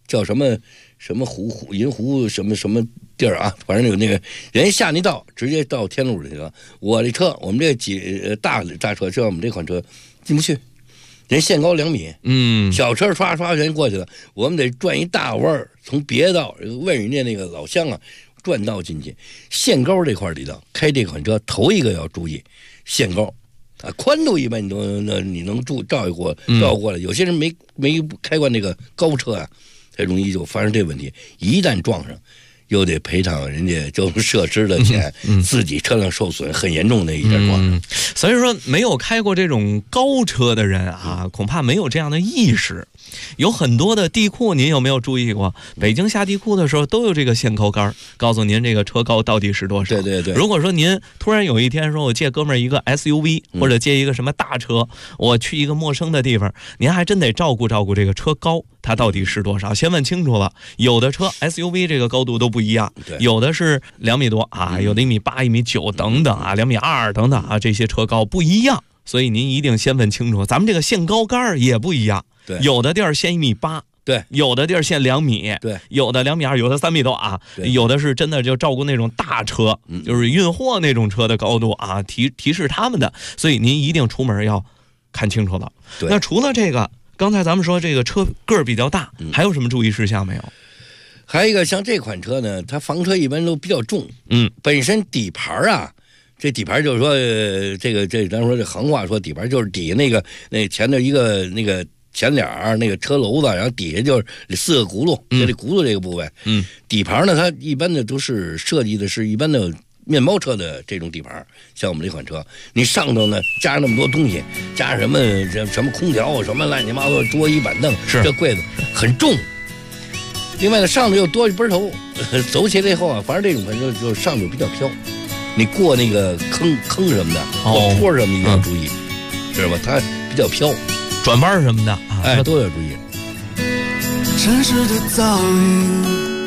叫什么银湖什么地儿啊，反正有那个人下泥道直接到天路里去了。我们这大车，像我们这款车进不去，人限高2米，小车刷人过去了，我们得转一大弯儿，从别道问人家那个老乡啊，转道进去。限高这块里头，开这款车头一个要注意限高。宽度一般你能照顾过来，有些人没开惯那个高车啊，才容易就发生这问题。一旦撞上，又得赔偿人家交通设施的钱，自己车辆受损很严重的一点撞上。 所以说，没有开过这种高车的人啊，恐怕没有这样的意识。有很多的地库，您有没有注意过？北京下地库的时候都有这个限高杆，告诉您这个车高到底是多少。 对。 如果说您突然有一天说我借哥们儿一个 SUV，或者借一个什么大车，我去一个陌生的地方，您还真得照顾这个车高，它到底是多少，先问清楚了。有的车 SUV 这个高度都不一样，有的是2米多啊，有的1米8、1米9等等啊，2米2等等啊，这些车高不一样。所以您一定先问清楚，咱们这个限高杆也不一样，有的地儿限1米8，有的地儿限2米，有的2米2，有的3米多啊，有的是真的就照顾那种大车，就是运货那种车的高度啊，提示他们的。所以您一定出门要看清楚了。那除了这个，刚才咱们说这个车个儿比较大，还有什么注意事项没有？ 还有一个像这款车呢，它房车一般都比较重，本身底盘啊。这底盘就是说，咱说这行话说底盘就是底下那前头一个那个前脸那个车楼子，然后底下就是4个轱辘，就这轱辘这个部位。底盘呢，它一般的都是设计的是一般的面包车的这种底盘，像我们这款车，你上头呢加上那么多东西，加上什么空调，什么乱七八糟桌椅板凳，这柜子很重。另外呢，上头又多一奔头，走起来以后啊，反正这种款车就上头比较飘。你过那个坑什么的，过坡什么的一定要注意，知道吧？它比较飘， 转弯什么的， 都要注意。 城市的噪音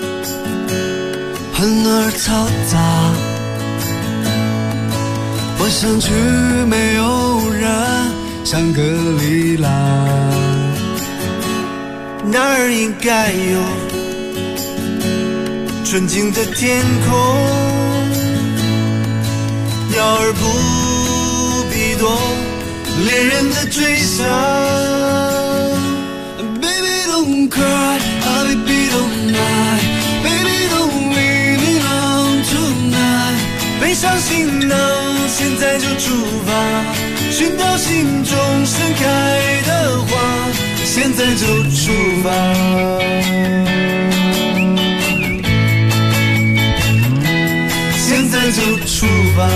很而嘈杂，我想去没有人，香格里拉，那儿应该有纯净的天空。鸟儿不必懂恋人的追想 Baby don't cry, baby don't lie, Baby don't leave me alone tonight 背上行囊，现在就出发，寻找心中盛开的花，现在就出发。现在就出发。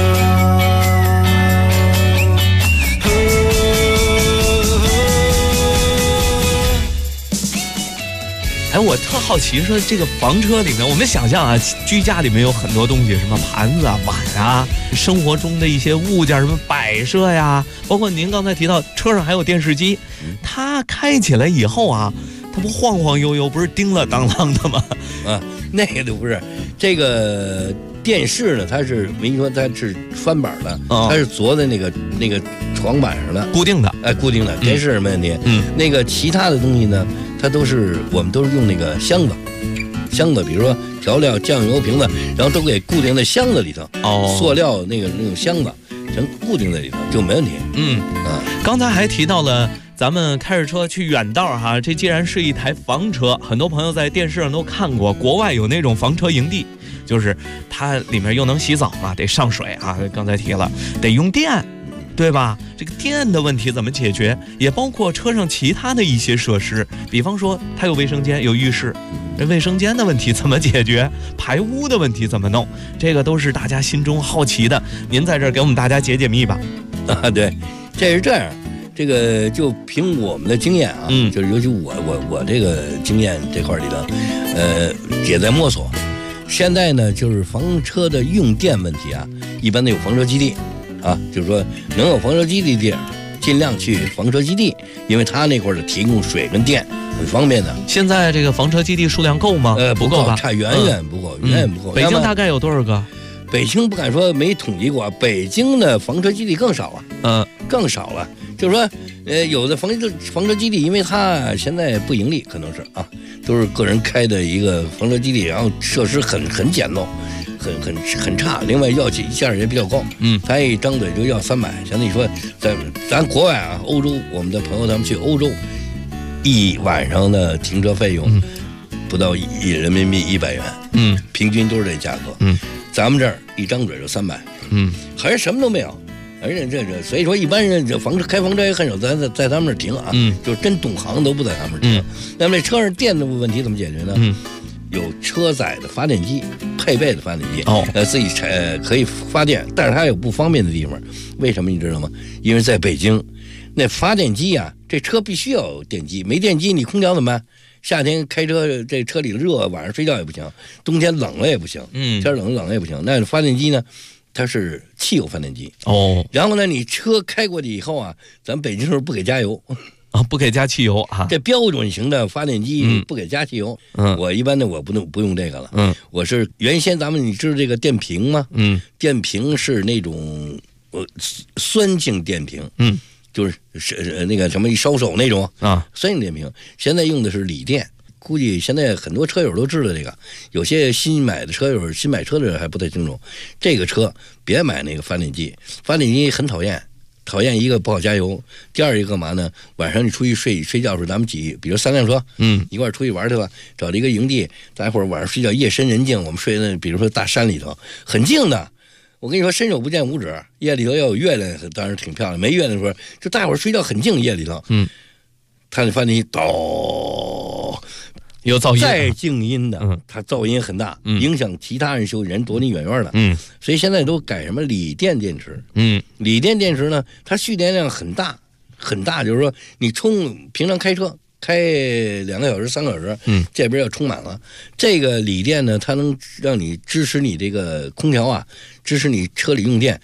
我特好奇，说这个房车里面，我们想象啊，居家里面有很多东西，什么盘子啊、碗啊，生活中的一些物件，什么摆设呀，包括您刚才提到车上还有电视机，它开起来以后啊，它不晃晃悠悠，不是叮了当啷的吗？ 那个都不是，这个电视呢，它是没说它是翻板的，它是坐在那个床板上的， 固定的， 固定的电视没问题。那个其他的东西呢，我们都是用那个箱子，比如说调料、酱油瓶子，然后都给固定在箱子里头。塑料那种箱子，全固定在里头就没问题。 刚才还提到了。咱们开着车去远道哈，这既然是一台房车，很多朋友在电视上都看过，国外有那种房车营地，就是它里面又能洗澡嘛，得上水啊，刚才提了，得用电，对吧？这个电的问题怎么解决？也包括车上其他的一些设施，比方说它有卫生间、有浴室，这卫生间的问题怎么解决？排污的问题怎么弄？这个都是大家心中好奇的，您在这儿给我们大家解解密吧。 对，这是这样。这个就凭我们的经验啊，就是尤其我这个经验这块里头，也在摸索。现在呢，就是房车的用电问题啊，一般都有房车基地啊，就是说能有房车基地的地儿，尽量去房车基地，因为它那块的提供水跟电很方便的。 现在这个房车基地数量够吗？ 不够吧， 差远远不够，远远不够。 北京大概有多少个？ 北京不敢说，没统计过，北京的房车基地更少啊，更少了。就是说，有的房车基地，因为它现在不盈利，可能是啊， 都是个人开的一个房车基地，然后设施很简陋，很差。另外要起价也比较高，他一张嘴就要300。像你说，在咱国外啊，欧洲，我们的朋友他们去欧洲，一晚上的停车费用不到人民币100元，平均都是这价格，咱们这儿一张嘴就300，还是什么都没有。而且所以说一般人这开房车也很少在他们那儿停啊，就是真懂行都不在他们那儿停。那么这车上电的问题怎么解决呢？有车载的发电机，配备的发电机，自己可以发电，但是它有不方便的地方。为什么你知道吗？因为在北京，那发电机啊，这车必须要有电机，没电机你空调怎么办？夏天开车这车里热，晚上睡觉也不行，冬天冷了也不行，天冷了也不行。那发电机呢？它是汽油发电机然后呢，你车开过去以后啊，咱北京市不给加油啊，不给加汽油啊。 这标准型的发电机不给加汽油。我一般的我不用这个了。我是原先咱们你知道这个电瓶吗？电瓶是那种酸性电瓶，就是那个什么一烧手那种啊，酸性电瓶。现在用的是锂电。估计现在很多车友都知道这个，有些新买车的人还不太清楚。这个车别买那个发电机，发电机很讨厌，一个不好加油，第二一个干嘛呢？晚上你出去睡觉的时候，咱们比如3辆车，一块出去玩去了，找了一个营地，大伙晚上睡觉，夜深人静，我们睡那比如说大山里头，很静的。我跟你说，伸手不见五指，夜里头要有月亮，当然挺漂亮。没月亮的时候，就大伙睡觉很静，夜里头，他那发电机有噪音， 再静音的，它噪音很大，影响其他人休息，人躲你远远的。所以现在都改什么锂电电池。锂电电池呢，它蓄电量很大，就是说你平常开车开2个小时、3个小时，这边要充满了。这个锂电呢，它能让你支持你这个空调啊，支持你车里用电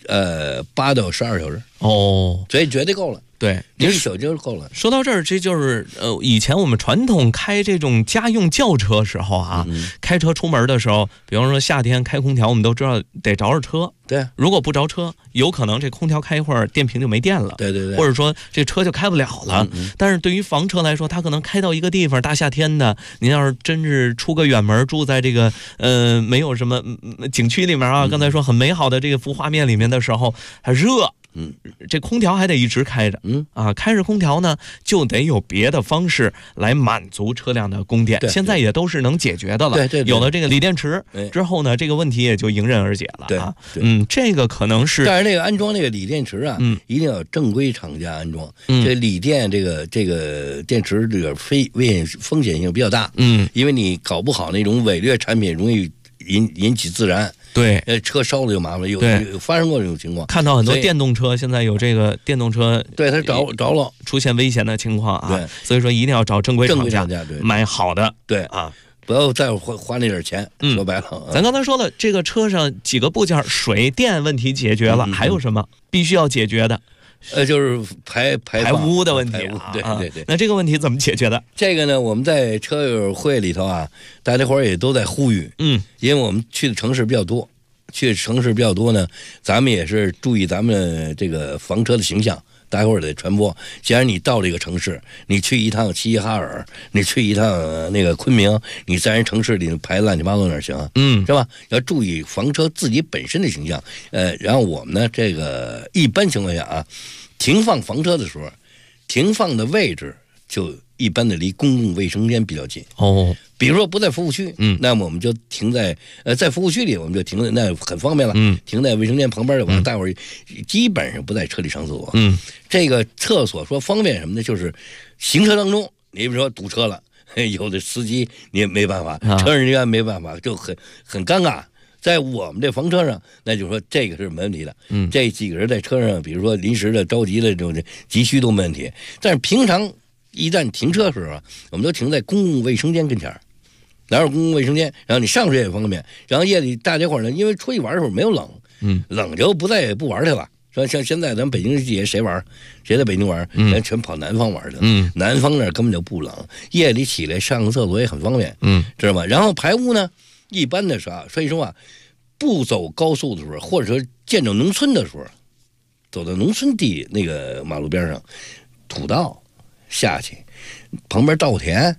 ，8到12小时。所以绝对够了。 对， 1宿就够了。 说到这儿，这就是以前我们传统开这种家用轿车时候啊，开车出门的时候，比方说夏天开空调，我们都知道得着车。 对， 如果不着车，有可能这空调开一会儿，电瓶就没电了。 对， 或者说这车就开不了了。但是对于房车来说，它可能开到一个地方，大夏天的，您要是真是出个远门，住在这个没有什么景区里面啊，刚才说很美好的这个幅画面里面的时候，还热。这空调还得一直开着，开着空调呢，就得有别的方式来满足车辆的供电。现在也都是能解决的了。 对， 有了这个锂电池之后呢，这个问题也就迎刃而解了啊。这个可能是， 但是那个安装那个锂电池啊，一定要正规厂家安装。这锂电这个电池这个风险性比较大。因为你搞不好那种伪劣产品，容易引起自燃。 对， 车烧了就麻烦，有发生过这种情况。 看到很多电动车现在有这个电动车， 对它着了， 出现危险的情况啊。 对， 所以说一定要找正规厂家， 对， 买好的。 对啊， 不要再花那点钱。说白了， 咱刚才说了，这个车上几个部件，水电问题解决了，还有什么必须要解决的？ 就是排污的问题啊。 对。 那这个问题怎么解决的？ 这个呢，我们在车友会里头啊，大家伙也都在呼吁。因为我们去的城市比较多，呢，咱们也是注意咱们这个房车的形象，大家伙得传播。既然你到这个城市，你去一趟齐齐哈尔，你去一趟那个昆明，你在人城市里排乱七八糟哪行？是吧？要注意房车自己本身的形象。然后我们呢，这个一般情况下啊，停放房车的时候，停放的位置就一般的离公共卫生间比较近。比如说不在服务区，那么我们就停在在服务区里，我们就停在那很方便了。停在卫生间旁边就完了。待会儿基本上不在车里上厕所。这个厕所说方便什么呢？就是行车当中，你比如说堵车了，有的司机你也没办法，车人员没办法，就很尴尬。在我们这房车上，那就是说这个是没问题的。这几个人在车上，比如说临时的、着急的这种急需都没问题。但是平常一旦停车的时候啊，我们都停在公共卫生间跟前儿，哪有公共卫生间？然后你上水也方便。然后夜里大家伙呢，因为出去玩的时候没有冷，冷就不玩去了。说像现在咱们北京季节谁玩？谁在北京玩？咱全跑南方玩去了。南方那根本就不冷，夜里起来上个厕所也很方便。知道吗？然后排污呢，一般的所以说啊，不走高速的时候，或者说见着农村的时候，走到农村地那个马路边上，土道下去，旁边稻田，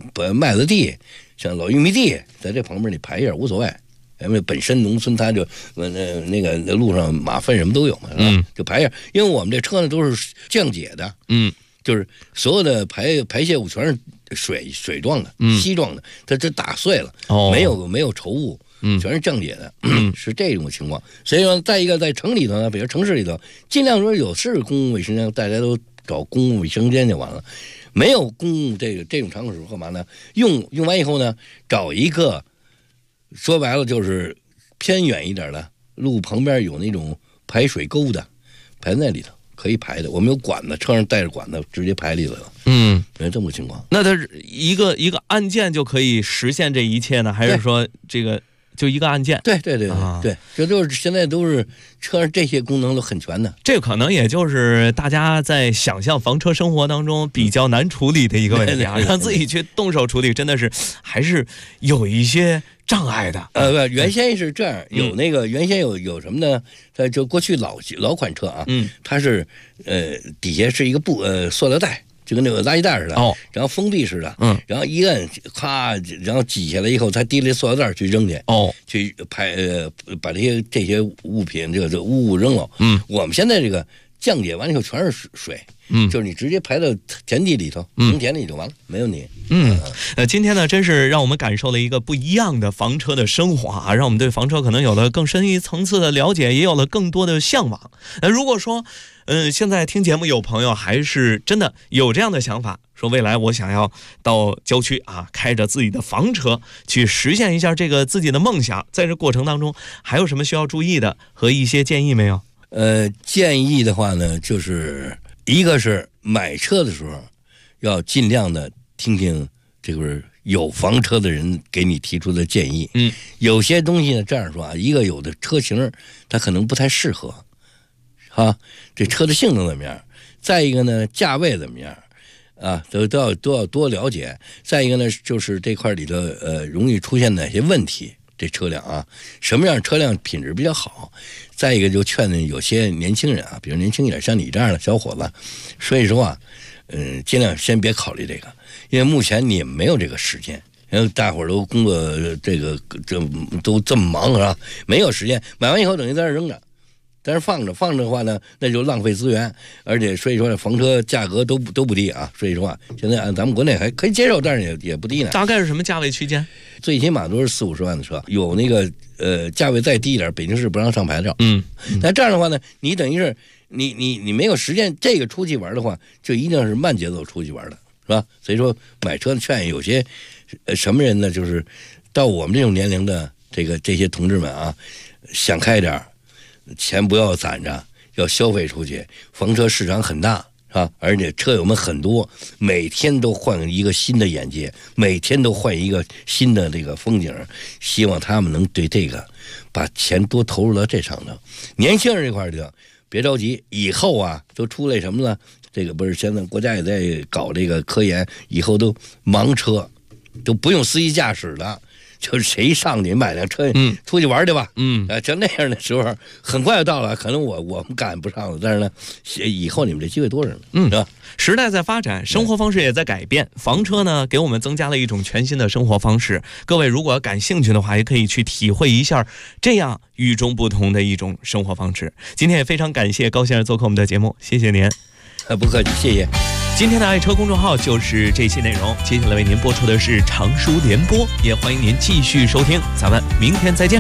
麦子地，像老玉米地，在这旁边你排一下无所谓。因为本身农村它就那个路上马粪什么都有嘛，就排一下。因为我们这车呢都是降解的，就是所有的排泄物全是水状的、稀状的，它这打碎了，没有稠物，全是降解的，是这种情况。所以说，再一个在城里头呢，比如城市里头，尽量说有是公共卫生间，大家都找公共卫生间就完了。没有公共这种场所干嘛呢？用完以后呢，找一个。说白了就是偏远一点的路旁边有那种排水沟的，排在里头可以排的。我们有管子，车上带着管子直接排里头了。这么个情况。 那它一个按键就可以实现这一切呢？还是说这个就一个按键？ 对，这就是现在都是车上这些功能都很全的。 这可能也就是大家在想象房车生活当中比较难处理的一个问题啊，让自己去动手处理，真的是还是有一些障碍的。 原先是这样，有那个原先有什么呢？它就过去老款车啊，它是底下是一个塑料袋。就跟那个垃圾袋似的，然后封闭式的，然后一摁，咔，然后挤下来以后，才提了塑料袋去扔去，去把这些物品这个污物扔了。我们现在这个降解完了以后全是水，就是你直接排到田地里头，农田里就完了，没问题。 今天呢，真是让我们感受了一个不一样的房车的生活啊，让我们对房车可能有了更深一层次的了解，也有了更多的向往。如果说现在听节目有朋友还是真的有这样的想法，说未来我想要到郊区啊，开着自己的房车去实现一下这个自己的梦想，在这过程当中还有什么需要注意的和一些建议没有？ 建议的话呢，就是一个是买车的时候要尽量的听听这个有房车的人给你提出的建议。有些东西呢这样说啊，一个有的车型它可能不太适合啊，这车的性能怎么样？再一个呢，价位怎么样？啊，都要多了解。再一个呢，就是这块里头容易出现哪些问题？这车辆啊，什么样车辆品质比较好？再一个就劝有些年轻人啊，比如年轻一点，像你这样的小伙子，所以说啊，尽量先别考虑这个，因为目前你没有这个时间。然后大伙儿都工作这都这么忙是吧？没有时间，买完以后等于在那扔着。但是放着的话呢，那就浪费资源，而且所以说房车价格都不低啊。所以说啊，现在咱们国内还可以接受，但是也不低呢。 大概是什么价位区间？ 最起码都是40-50万的车，有那个价位再低一点，北京市不让上牌照。但这样的话呢，你等于是你没有时间这个出去玩的话，就一定是慢节奏出去玩的，是吧？所以说买车劝有些什么人呢，就是到我们这种年龄的这些同志们啊，想开点，钱不要攒着，要消费出去。房车市场很大，是吧？而且车友们很多，每天都换一个新的眼界，每天都换一个新的这个风景。希望他们能对这个把钱多投入到这上头。年轻人这块的别着急，以后啊都出来什么呢？这个不是现在国家也在搞这个科研，以后都盲车，都不用司机驾驶的。就是谁上去买辆车，出去玩去吧，就那样的时候，很快就到了。可能我们赶不上了，但是呢，以后你们这机会多着呢，是吧？ 时代在发展，生活方式也在改变，房车呢给我们增加了一种全新的生活方式。各位如果感兴趣的话，也可以去体会一下这样与众不同的一种生活方式。今天也非常感谢高先生做客我们的节目，谢谢您。 不客气，谢谢。 今天的爱车公众号就是这期内容，接下来为您播出的是常熟联播，也欢迎您继续收听，咱们明天再见。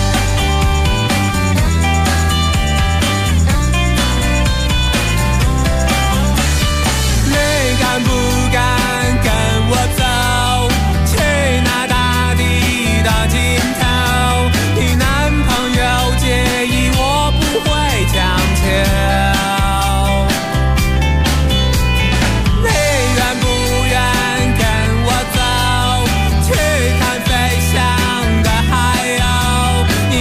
你敢不敢跟我走，去那大地的尽头？你男朋友介意我不会强求。你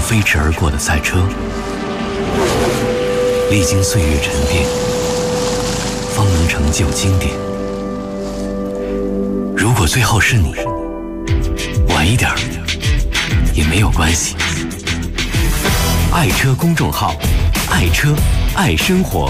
飞驰而过的赛车，历经岁月沉淀，方能成就经典。如果最后是你，晚一点也没有关系。爱车公众号，爱车爱生活，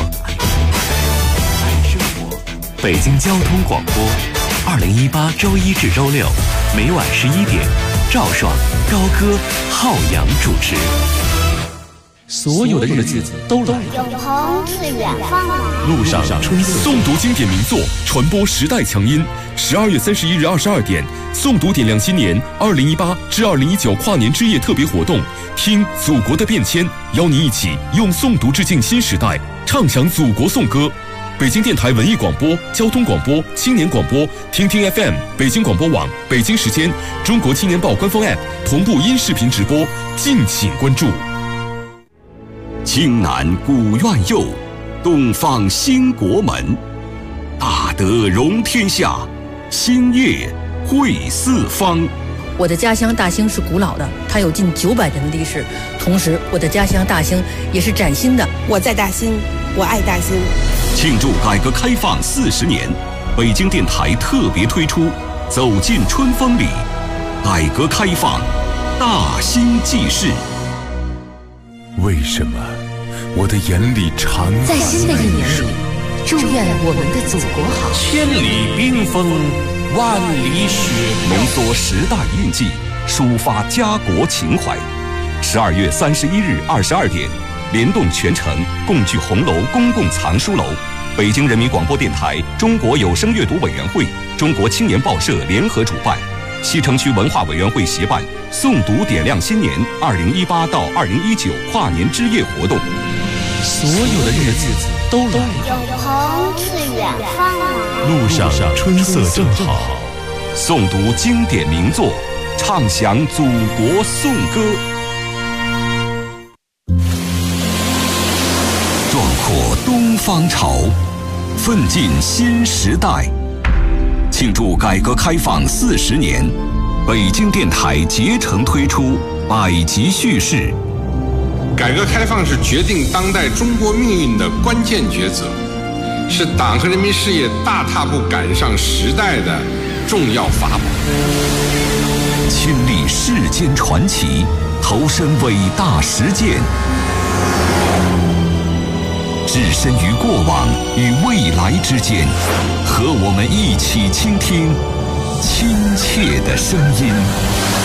北京交通广播，2018周一至周六每晚11点，赵爽、高歌、浩洋主持。 所有的日子都来， 永恒是远方来。 路上春色，诵读经典名作，传播时代强音。12月31日22点，诵读点亮新年2018至2019跨年之夜特别活动，听祖国的变迁，邀你一起用诵读致敬新时代，唱响祖国颂歌。北京电台文艺广播、交通广播、青年广播、听听 FM、北京广播网、北京时间、中国青年报官方 App 同步音视频直播，敬请关注。 京南古院右，东方兴国门，大德容天下，兴业汇四方。 我的家乡大兴是古老的，它有近900年的历史。同时，我的家乡大兴也是崭新的。 我在大兴，我爱大兴。 庆祝改革开放40年，北京电台特别推出《走进春风里》，改革开放，大兴记事。 为什么我的眼里常在新的一年里，祝愿我们的祖国好。 千里冰封，万里雪浓缩时代印记，抒发家国情怀。12月31日22点，联动全城共聚红楼公共藏书楼，北京人民广播电台、中国有声阅读委员会、中国青年报社联合主办，西城区文化委员会协办诵读点亮新年2018到2019跨年之夜活动。 所有的日子都来， 永恒是远方来。 路上春色正好， 诵读经典名作，唱响祖国颂歌。壮阔东方潮，奋进新时代。庆祝改革开放40年，北京电台竭诚推出百集叙事。 改革开放是决定当代中国命运的关键抉择，是党和人民事业大踏步赶上时代的重要法宝。 亲历世间传奇，投身伟大实践，置身于过往与未来之间，和我们一起倾听亲切的声音。